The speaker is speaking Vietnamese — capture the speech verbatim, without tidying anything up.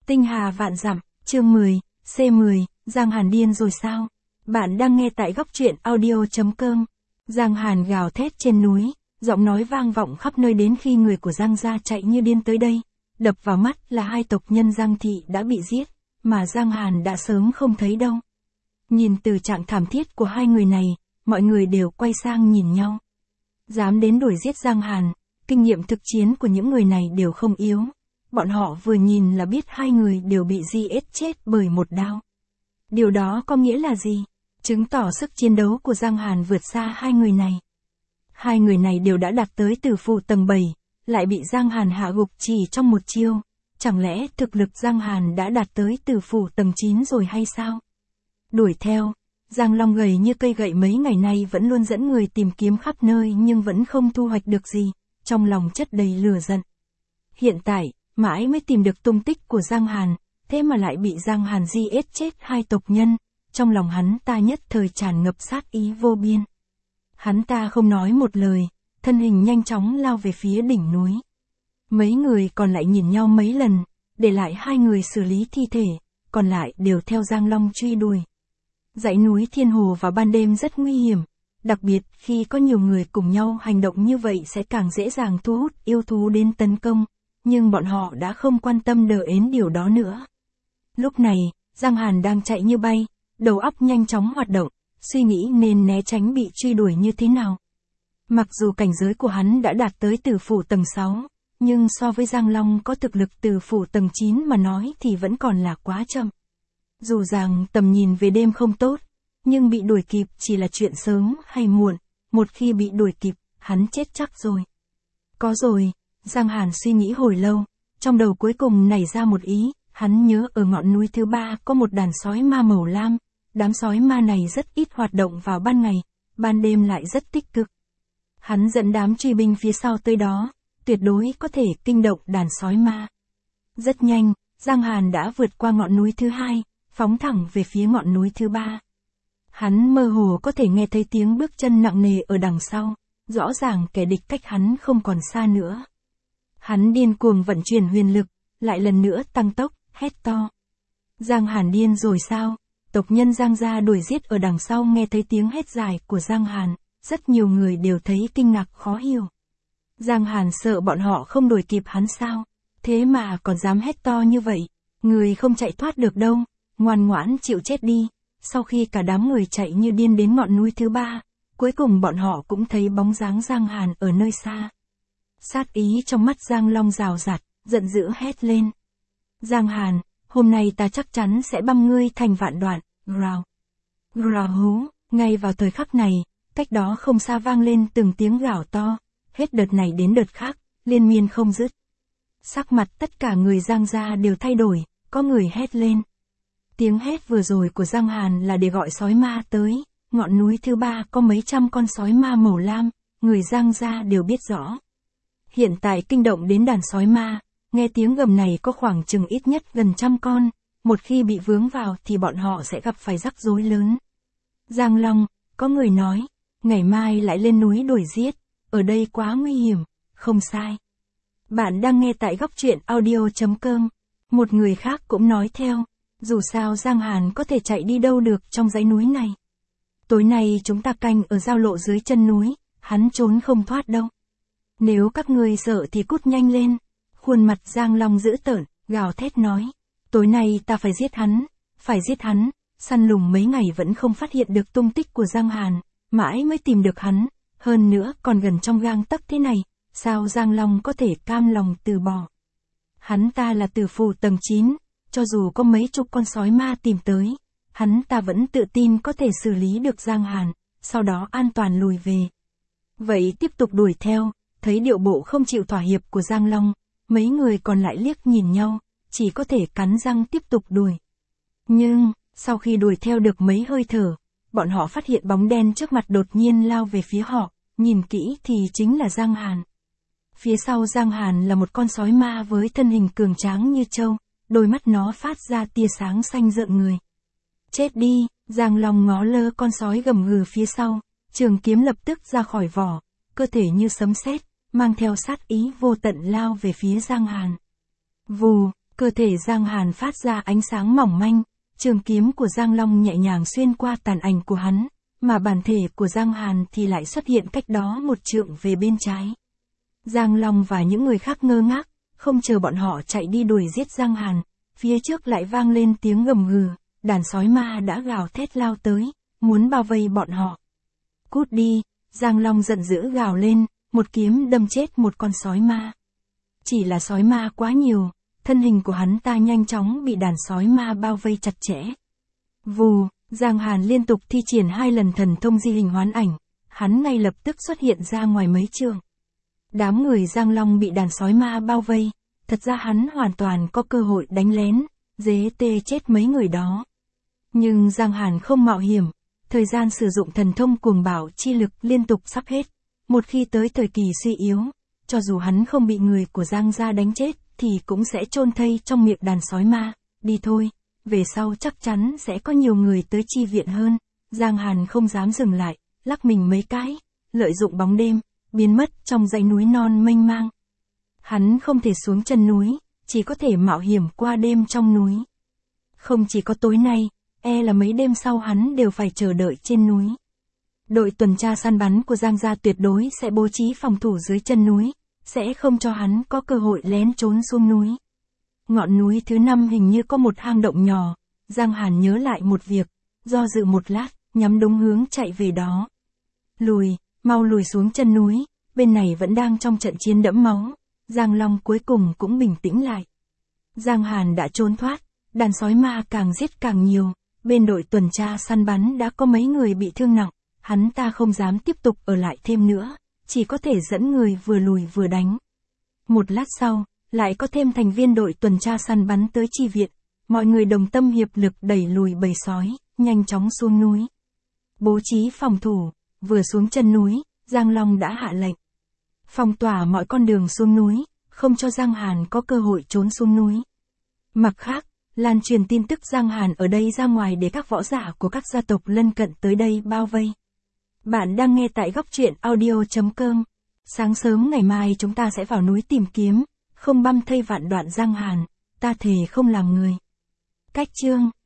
Tinh hà vạn dặm, chương mười, C mười, Giang Hàn điên rồi sao? Bạn đang nghe tại góc truyện audio chấm com. Giang Hàn gào thét trên núi, giọng nói vang vọng khắp nơi đến khi người của Giang gia chạy như điên tới đây. Đập vào mắt là hai tộc nhân Giang thị đã bị giết, mà Giang Hàn đã sớm không thấy đâu. Nhìn từ trạng thảm thiết của hai người này, mọi người đều quay sang nhìn nhau. Dám đến đuổi giết Giang Hàn, kinh nghiệm thực chiến của những người này đều không yếu. Bọn họ vừa nhìn là biết hai người đều bị giết chết bởi một đao. Điều đó có nghĩa là gì? Chứng tỏ sức chiến đấu của Giang Hàn vượt xa hai người này. Hai người này đều đã đạt tới tử phụ tầng bảy, lại bị Giang Hàn hạ gục chỉ trong một chiêu. Chẳng lẽ thực lực Giang Hàn đã đạt tới tử phụ tầng chín rồi hay sao? Đuổi theo, Giang Long gầy như cây gậy mấy ngày nay vẫn luôn dẫn người tìm kiếm khắp nơi nhưng vẫn không thu hoạch được gì, trong lòng chất đầy lửa giận. Hiện tại, mãi mới tìm được tung tích của Giang Hàn, thế mà lại bị Giang Hàn giết chết hai tộc nhân, trong lòng hắn ta nhất thời tràn ngập sát ý vô biên. Hắn ta không nói một lời, thân hình nhanh chóng lao về phía đỉnh núi. Mấy người còn lại nhìn nhau mấy lần, để lại hai người xử lý thi thể, còn lại đều theo Giang Long truy đuổi. Dãy núi Thiên Hồ vào ban đêm rất nguy hiểm, đặc biệt khi có nhiều người cùng nhau hành động như vậy sẽ càng dễ dàng thu hút yêu thú đến tấn công, nhưng bọn họ đã không quan tâm đờ đến điều đó nữa. Lúc này, Giang Hàn đang chạy như bay, đầu óc nhanh chóng hoạt động, suy nghĩ nên né tránh bị truy đuổi như thế nào. Mặc dù cảnh giới của hắn đã đạt tới tử phụ tầng sáu, nhưng so với Giang Long có thực lực tử phụ tầng chín mà nói thì vẫn còn là quá chậm. Dù rằng tầm nhìn về đêm không tốt, nhưng bị đuổi kịp chỉ là chuyện sớm hay muộn, một khi bị đuổi kịp, hắn chết chắc rồi. Có rồi, Giang Hàn suy nghĩ hồi lâu, trong đầu cuối cùng nảy ra một ý, hắn nhớ ở ngọn núi thứ ba có một đàn sói ma màu lam, đám sói ma này rất ít hoạt động vào ban ngày, ban đêm lại rất tích cực. Hắn dẫn đám truy binh phía sau tới đó, tuyệt đối có thể kinh động đàn sói ma. Rất nhanh, Giang Hàn đã vượt qua ngọn núi thứ hai, phóng thẳng về phía ngọn núi thứ ba. Hắn mơ hồ có thể nghe thấy tiếng bước chân nặng nề ở đằng sau, rõ ràng kẻ địch cách hắn không còn xa nữa. Hắn điên cuồng vận chuyển huyền lực, lại lần nữa tăng tốc, hét to. Giang Hàn điên rồi sao? Tộc nhân Giang gia đuổi giết ở đằng sau nghe thấy tiếng hét dài của Giang Hàn, rất nhiều người đều thấy kinh ngạc khó hiểu. Giang Hàn sợ bọn họ không đuổi kịp hắn sao? Thế mà còn dám hét to như vậy, người không chạy thoát được đâu, ngoan ngoãn chịu chết đi. Sau khi cả đám người chạy như điên đến ngọn núi thứ ba, cuối cùng bọn họ cũng thấy bóng dáng Giang Hàn ở nơi xa. Sát ý trong mắt Giang Long rào rạt, giận dữ hét lên. Giang Hàn, hôm nay ta chắc chắn sẽ băm ngươi thành vạn đoạn, grào. Grào hú, ngay vào thời khắc này, cách đó không xa vang lên từng tiếng gào to, hết đợt này đến đợt khác, liên miên không dứt. Sắc mặt tất cả người Giang gia đều thay đổi, có người hét lên. Tiếng hét vừa rồi của Giang Hàn là để gọi sói ma tới, ngọn núi thứ ba có mấy trăm con sói ma màu lam, người Giang gia đều biết rõ. Hiện tại kinh động đến đàn sói ma, nghe tiếng gầm này có khoảng chừng ít nhất gần trăm con, một khi bị vướng vào thì bọn họ sẽ gặp phải rắc rối lớn. Giang Long, có người nói, ngày mai lại lên núi đuổi giết, ở đây quá nguy hiểm, không sai. Bạn đang nghe tại góc truyện audio chấm com, một người khác cũng nói theo, dù sao Giang Hàn có thể chạy đi đâu được trong dãy núi này. Tối nay chúng ta canh ở giao lộ dưới chân núi, hắn trốn không thoát đâu. Nếu các ngươi sợ thì cút nhanh lên. Khuôn mặt Giang Long dữ tợn, gào thét nói. Tối nay ta phải giết hắn, phải giết hắn. Săn lùng mấy ngày vẫn không phát hiện được tung tích của Giang Hàn, mãi mới tìm được hắn. Hơn nữa còn gần trong gang tấc thế này, sao Giang Long có thể cam lòng từ bỏ. Hắn ta là tử phụ tầng chín, cho dù có mấy chục con sói ma tìm tới, hắn ta vẫn tự tin có thể xử lý được Giang Hàn, sau đó an toàn lùi về. Vậy tiếp tục đuổi theo, thấy điệu bộ không chịu thỏa hiệp của Giang Long, mấy người còn lại liếc nhìn nhau, chỉ có thể cắn răng tiếp tục đuổi. Nhưng, sau khi đuổi theo được mấy hơi thở, bọn họ phát hiện bóng đen trước mặt đột nhiên lao về phía họ, nhìn kỹ thì chính là Giang Hàn. Phía sau Giang Hàn là một con sói ma với thân hình cường tráng như trâu, đôi mắt nó phát ra tia sáng xanh rợn người. Chết đi, Giang Long ngó lơ con sói gầm gừ phía sau, trường kiếm lập tức ra khỏi vỏ, cơ thể như sấm sét, mang theo sát ý vô tận lao về phía Giang Hàn. Vù, Cơ thể Giang Hàn phát ra ánh sáng mỏng manh, trường kiếm của Giang Long nhẹ nhàng xuyên qua tàn ảnh của hắn, mà bản thể của Giang Hàn thì lại xuất hiện cách đó một trượng về bên trái. Giang Long và những người khác ngơ ngác, không chờ bọn họ chạy đi đuổi giết Giang Hàn, phía trước lại vang lên tiếng gầm gừ, đàn sói ma đã gào thét lao tới, muốn bao vây bọn họ. Cút đi, Giang Long giận dữ gào lên, một kiếm đâm chết một con sói ma. Chỉ là sói ma quá nhiều, thân hình của hắn ta nhanh chóng bị đàn sói ma bao vây chặt chẽ. Vù, Giang Hàn liên tục thi triển hai lần thần thông di hình hoán ảnh, hắn ngay lập tức xuất hiện ra ngoài mấy trượng. Đám người Giang Long bị đàn sói ma bao vây, thật ra hắn hoàn toàn có cơ hội đánh lén, dế tê chết mấy người đó. Nhưng Giang Hàn không mạo hiểm, thời gian sử dụng thần thông cuồng bạo chi lực liên tục sắp hết. Một khi tới thời kỳ suy yếu, cho dù hắn không bị người của Giang gia đánh chết, thì cũng sẽ chôn thây trong miệng đàn sói ma. Đi thôi, về sau chắc chắn sẽ có nhiều người tới chi viện hơn. Giang Hàn không dám dừng lại, lắc mình mấy cái, lợi dụng bóng đêm, biến mất trong dãy núi non mênh mang. Hắn không thể xuống chân núi, chỉ có thể mạo hiểm qua đêm trong núi. Không chỉ có tối nay, e là mấy đêm sau hắn đều phải chờ đợi trên núi. Đội tuần tra săn bắn của Giang gia tuyệt đối sẽ bố trí phòng thủ dưới chân núi, sẽ không cho hắn có cơ hội lén trốn xuống núi. Ngọn núi thứ năm hình như có một hang động nhỏ, Giang Hàn nhớ lại một việc, do dự một lát, nhắm đúng hướng chạy về đó. Lùi, mau lùi xuống chân núi, bên này vẫn đang trong trận chiến đẫm máu. Giang Long cuối cùng cũng bình tĩnh lại. Giang Hàn đã trốn thoát, đàn sói ma càng giết càng nhiều, bên đội tuần tra săn bắn đã có mấy người bị thương nặng, hắn ta không dám tiếp tục ở lại thêm nữa, chỉ có thể dẫn người vừa lùi vừa đánh. Một lát sau, lại có thêm thành viên đội tuần tra săn bắn tới chi viện, mọi người đồng tâm hiệp lực đẩy lùi bầy sói, nhanh chóng xuống núi. Bố trí phòng thủ, vừa xuống chân núi, Giang Long đã hạ lệnh phong tỏa mọi con đường xuống núi, không cho Giang Hàn có cơ hội trốn xuống núi. Mặt khác, lan truyền tin tức Giang Hàn ở đây ra ngoài để các võ giả của các gia tộc lân cận tới đây bao vây. Bạn đang nghe tại góc truyện audio chấm com. Sáng sớm ngày mai chúng ta sẽ vào núi tìm kiếm, không băm thây vạn đoạn Giang Hàn, ta thề không làm người. Cách chương